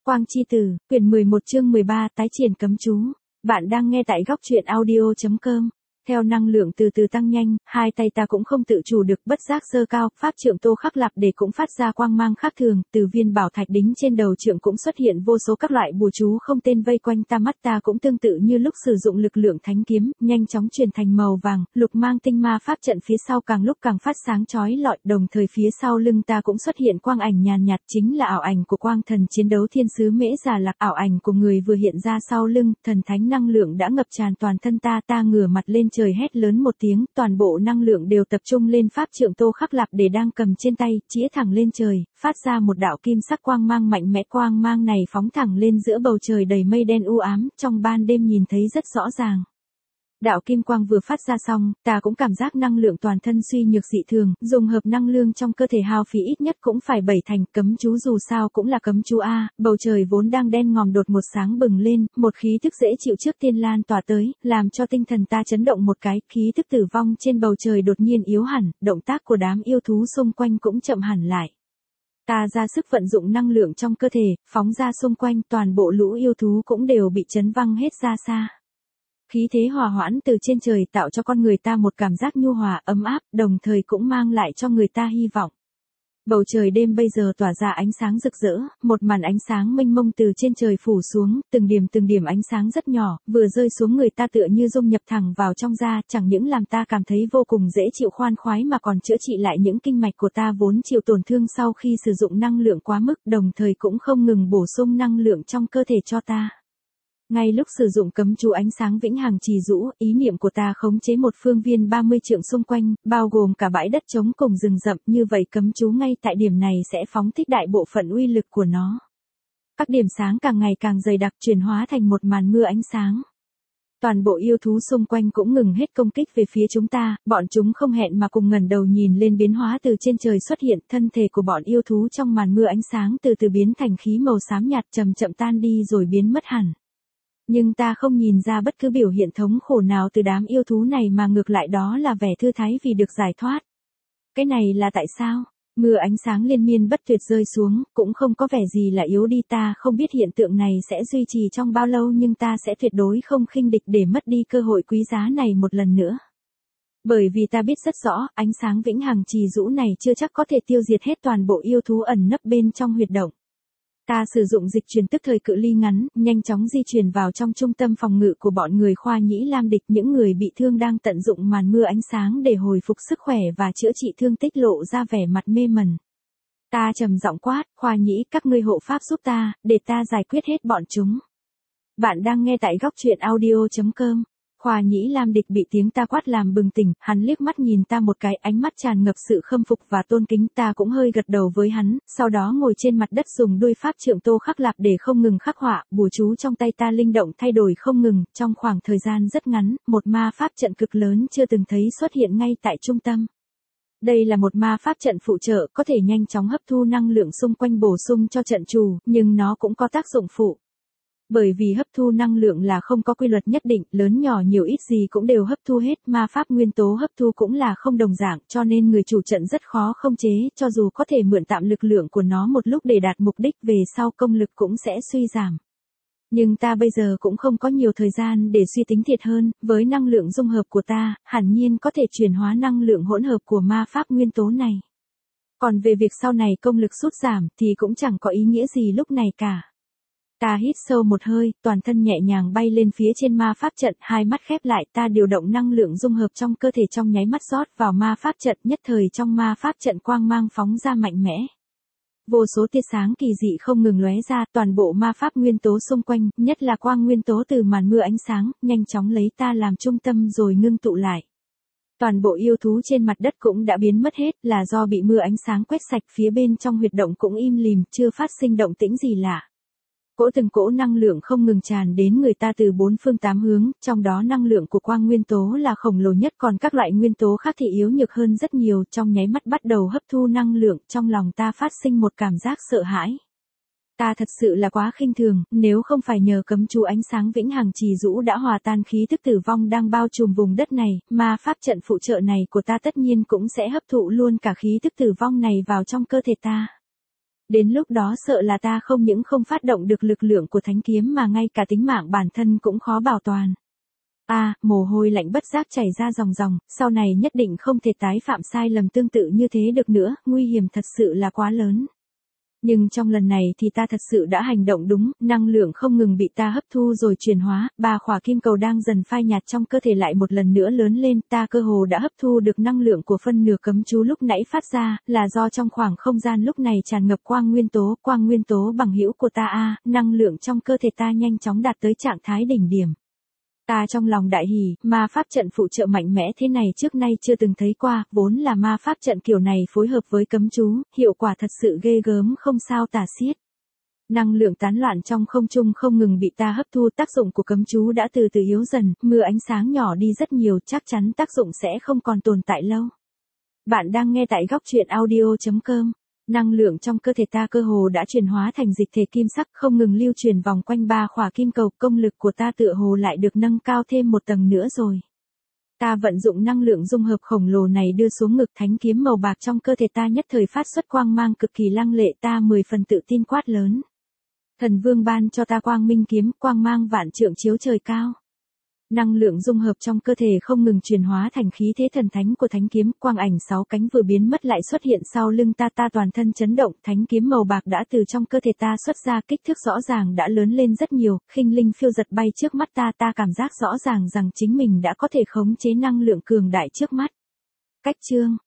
Quang Chi Tử, quyển 11 chương 13 tái triển cấm chú. Bạn đang nghe tại góc truyện audio.com. Theo năng lượng từ từ tăng nhanh, hai tay ta cũng không tự chủ được bất giác giơ cao, pháp trượng Tô Khắc Lạp để cũng phát ra quang mang khác thường, từ viên bảo thạch đính trên đầu trượng cũng xuất hiện vô số các loại bùa chú không tên vây quanh ta, mắt ta cũng tương tự như lúc sử dụng lực lượng thánh kiếm, nhanh chóng chuyển thành màu vàng, lục mang tinh ma pháp trận phía sau càng lúc càng phát sáng chói lọi, đồng thời phía sau lưng ta cũng xuất hiện quang ảnh nhàn nhạt, chính là ảo ảnh của quang thần chiến đấu thiên sứ Mễ Già Lạc, ảo ảnh của người vừa hiện ra sau lưng, thần thánh năng lượng đã ngập tràn toàn thân ta ngửa mặt lên trời hét lớn một tiếng, toàn bộ năng lượng đều tập trung lên pháp trượng Tô Khắc Lạp để đang cầm trên tay, chĩa thẳng lên trời, phát ra một đạo kim sắc quang mang mạnh mẽ, quang mang này phóng thẳng lên giữa bầu trời đầy mây đen u ám, trong ban đêm nhìn thấy rất rõ ràng. Đạo kim quang vừa phát ra xong, ta cũng cảm giác năng lượng toàn thân suy nhược dị thường, dùng hợp năng lượng trong cơ thể hao phí ít nhất cũng phải 7 thành, cấm chú dù sao cũng là cấm chú a. Bầu trời vốn đang đen ngòm đột một sáng bừng lên, một khí thức dễ chịu trước tiên lan tỏa tới, làm cho tinh thần ta chấn động một cái, khí thức tử vong trên bầu trời đột nhiên yếu hẳn, động tác của đám yêu thú xung quanh cũng chậm hẳn lại. Ta ra sức vận dụng năng lượng trong cơ thể, phóng ra xung quanh, toàn bộ lũ yêu thú cũng đều bị chấn văng hết ra xa. Khí thế hòa hoãn từ trên trời tạo cho con người ta một cảm giác nhu hòa, ấm áp, đồng thời cũng mang lại cho người ta hy vọng. Bầu trời đêm bây giờ tỏa ra ánh sáng rực rỡ, một màn ánh sáng mênh mông từ trên trời phủ xuống, từng điểm ánh sáng rất nhỏ, vừa rơi xuống người ta tựa như dung nhập thẳng vào trong da, chẳng những làm ta cảm thấy vô cùng dễ chịu khoan khoái mà còn chữa trị lại những kinh mạch của ta vốn chịu tổn thương sau khi sử dụng năng lượng quá mức, đồng thời cũng không ngừng bổ sung năng lượng trong cơ thể cho ta. Ngay lúc sử dụng cấm chú ánh sáng vĩnh hằng trì rũ, ý niệm của ta khống chế một phương viên 30 trượng xung quanh, bao gồm cả bãi đất trống cùng rừng rậm, như vậy cấm chú ngay tại điểm này sẽ phóng thích đại bộ phận uy lực của nó. Các điểm sáng càng ngày càng dày đặc chuyển hóa thành một màn mưa ánh sáng. Toàn bộ yêu thú xung quanh cũng ngừng hết công kích về phía chúng ta, bọn chúng không hẹn mà cùng ngẩng đầu nhìn lên biến hóa từ trên trời xuất hiện, thân thể của bọn yêu thú trong màn mưa ánh sáng từ từ biến thành khí màu xám nhạt chậm chậm tan đi rồi biến mất hẳn. Nhưng ta không nhìn ra bất cứ biểu hiện thống khổ nào từ đám yêu thú này mà ngược lại đó là vẻ thư thái vì được giải thoát. Cái này là tại sao? Mưa ánh sáng liên miên bất tuyệt rơi xuống, cũng không có vẻ gì là yếu đi, ta không biết hiện tượng này sẽ duy trì trong bao lâu nhưng ta sẽ tuyệt đối không khinh địch để mất đi cơ hội quý giá này một lần nữa. Bởi vì ta biết rất rõ, ánh sáng vĩnh hằng trì rũ này chưa chắc có thể tiêu diệt hết toàn bộ yêu thú ẩn nấp bên trong huyệt động. Ta sử dụng dịch chuyển tức thời cự ly ngắn, nhanh chóng di chuyển vào trong trung tâm phòng ngự của bọn người Khoa Nhĩ Lam địch, những người bị thương đang tận dụng màn mưa ánh sáng để hồi phục sức khỏe và chữa trị thương tích lộ ra vẻ mặt mê mẩn. Ta trầm giọng quát, Khoa Nhĩ, các ngươi hộ pháp giúp ta, để ta giải quyết hết bọn chúng. Bạn đang nghe tại góc truyện audio.com. Khoa Nhĩ Lam địch bị tiếng ta quát làm bừng tỉnh, hắn liếc mắt nhìn ta một cái, ánh mắt tràn ngập sự khâm phục và tôn kính, ta cũng hơi gật đầu với hắn, sau đó ngồi trên mặt đất dùng đuôi pháp trượng Tô Khắc Lạp để không ngừng khắc họa, bùa chú trong tay ta linh động thay đổi không ngừng, trong khoảng thời gian rất ngắn, một ma pháp trận cực lớn chưa từng thấy xuất hiện ngay tại trung tâm. Đây là một ma pháp trận phụ trợ, có thể nhanh chóng hấp thu năng lượng xung quanh bổ sung cho trận chủ, nhưng nó cũng có tác dụng phụ. Bởi vì hấp thu năng lượng là không có quy luật nhất định, lớn nhỏ nhiều ít gì cũng đều hấp thu hết, ma pháp nguyên tố hấp thu cũng là không đồng dạng, cho nên người chủ trận rất khó không chế, cho dù có thể mượn tạm lực lượng của nó một lúc để đạt mục đích, về sau công lực cũng sẽ suy giảm. Nhưng ta bây giờ cũng không có nhiều thời gian để suy tính thiệt hơn, với năng lượng dung hợp của ta, hẳn nhiên có thể chuyển hóa năng lượng hỗn hợp của ma pháp nguyên tố này. Còn về việc sau này công lực sút giảm thì cũng chẳng có ý nghĩa gì lúc này cả. Ta hít sâu một hơi, toàn thân nhẹ nhàng bay lên phía trên ma pháp trận, hai mắt khép lại, ta điều động năng lượng dung hợp trong cơ thể trong nháy mắt rót vào ma pháp trận, nhất thời trong ma pháp trận quang mang phóng ra mạnh mẽ. Vô số tia sáng kỳ dị không ngừng lóe ra, toàn bộ ma pháp nguyên tố xung quanh, nhất là quang nguyên tố từ màn mưa ánh sáng, nhanh chóng lấy ta làm trung tâm rồi ngưng tụ lại. Toàn bộ yêu thú trên mặt đất cũng đã biến mất hết, là do bị mưa ánh sáng quét sạch, phía bên trong huyệt động cũng im lìm, chưa phát sinh động tĩnh gì lạ. Từng cỗ năng lượng không ngừng tràn đến người ta từ bốn phương tám hướng, trong đó năng lượng của quang nguyên tố là khổng lồ nhất, còn các loại nguyên tố khác thì yếu nhược hơn rất nhiều, trong nháy mắt bắt đầu hấp thu năng lượng, trong lòng ta phát sinh một cảm giác sợ hãi. Ta thật sự là quá khinh thường, nếu không phải nhờ cấm chú ánh sáng vĩnh hằng trì rũ đã hòa tan khí thức tử vong đang bao trùm vùng đất này, ma pháp trận phụ trợ này của ta tất nhiên cũng sẽ hấp thụ luôn cả khí thức tử vong này vào trong cơ thể ta. Đến lúc đó sợ là ta không những không phát động được lực lượng của thánh kiếm mà ngay cả tính mạng bản thân cũng khó bảo toàn. Mồ hôi lạnh bất giác chảy ra ròng ròng, sau này nhất định không thể tái phạm sai lầm tương tự như thế được nữa, nguy hiểm thật sự là quá lớn. Nhưng trong lần này thì ta thật sự đã hành động đúng, năng lượng không ngừng bị ta hấp thu rồi chuyển hóa, 3 khỏa kim cầu đang dần phai nhạt trong cơ thể lại một lần nữa lớn lên, ta cơ hồ đã hấp thu được năng lượng của phân nửa cấm chú lúc nãy phát ra, là do trong khoảng không gian lúc này tràn ngập quang nguyên tố bằng hữu của ta năng lượng trong cơ thể ta nhanh chóng đạt tới trạng thái đỉnh điểm. Ta trong lòng đại hỉ, ma pháp trận phụ trợ mạnh mẽ thế này trước nay chưa từng thấy qua, vốn là ma pháp trận kiểu này phối hợp với cấm chú, hiệu quả thật sự ghê gớm không sao tả xiết. Năng lượng tán loạn trong không trung không ngừng bị ta hấp thu, tác dụng của cấm chú đã từ từ yếu dần, mưa ánh sáng nhỏ đi rất nhiều, chắc chắn tác dụng sẽ không còn tồn tại lâu. Bạn đang nghe tại góc truyện audio.com. Năng lượng trong cơ thể ta cơ hồ đã chuyển hóa thành dịch thể kim sắc không ngừng lưu truyền vòng quanh 3 khỏa kim cầu, công lực của ta tựa hồ lại được nâng cao thêm một tầng nữa rồi. Ta vận dụng năng lượng dung hợp khổng lồ này đưa xuống ngực, thánh kiếm màu bạc trong cơ thể ta nhất thời phát xuất quang mang cực kỳ lăng lệ, ta 10 phần tự tin quát lớn. Thần vương ban cho ta quang minh kiếm, quang mang vạn trượng chiếu trời cao. Năng lượng dung hợp trong cơ thể không ngừng chuyển hóa thành khí thế thần thánh của thánh kiếm, quang ảnh 6 cánh vừa biến mất lại xuất hiện sau lưng ta, ta toàn thân chấn động, thánh kiếm màu bạc đã từ trong cơ thể ta xuất ra, kích thước rõ ràng đã lớn lên rất nhiều, khinh linh phiêu giật bay trước mắt ta, ta cảm giác rõ ràng rằng chính mình đã có thể khống chế năng lượng cường đại trước mắt. Cách chương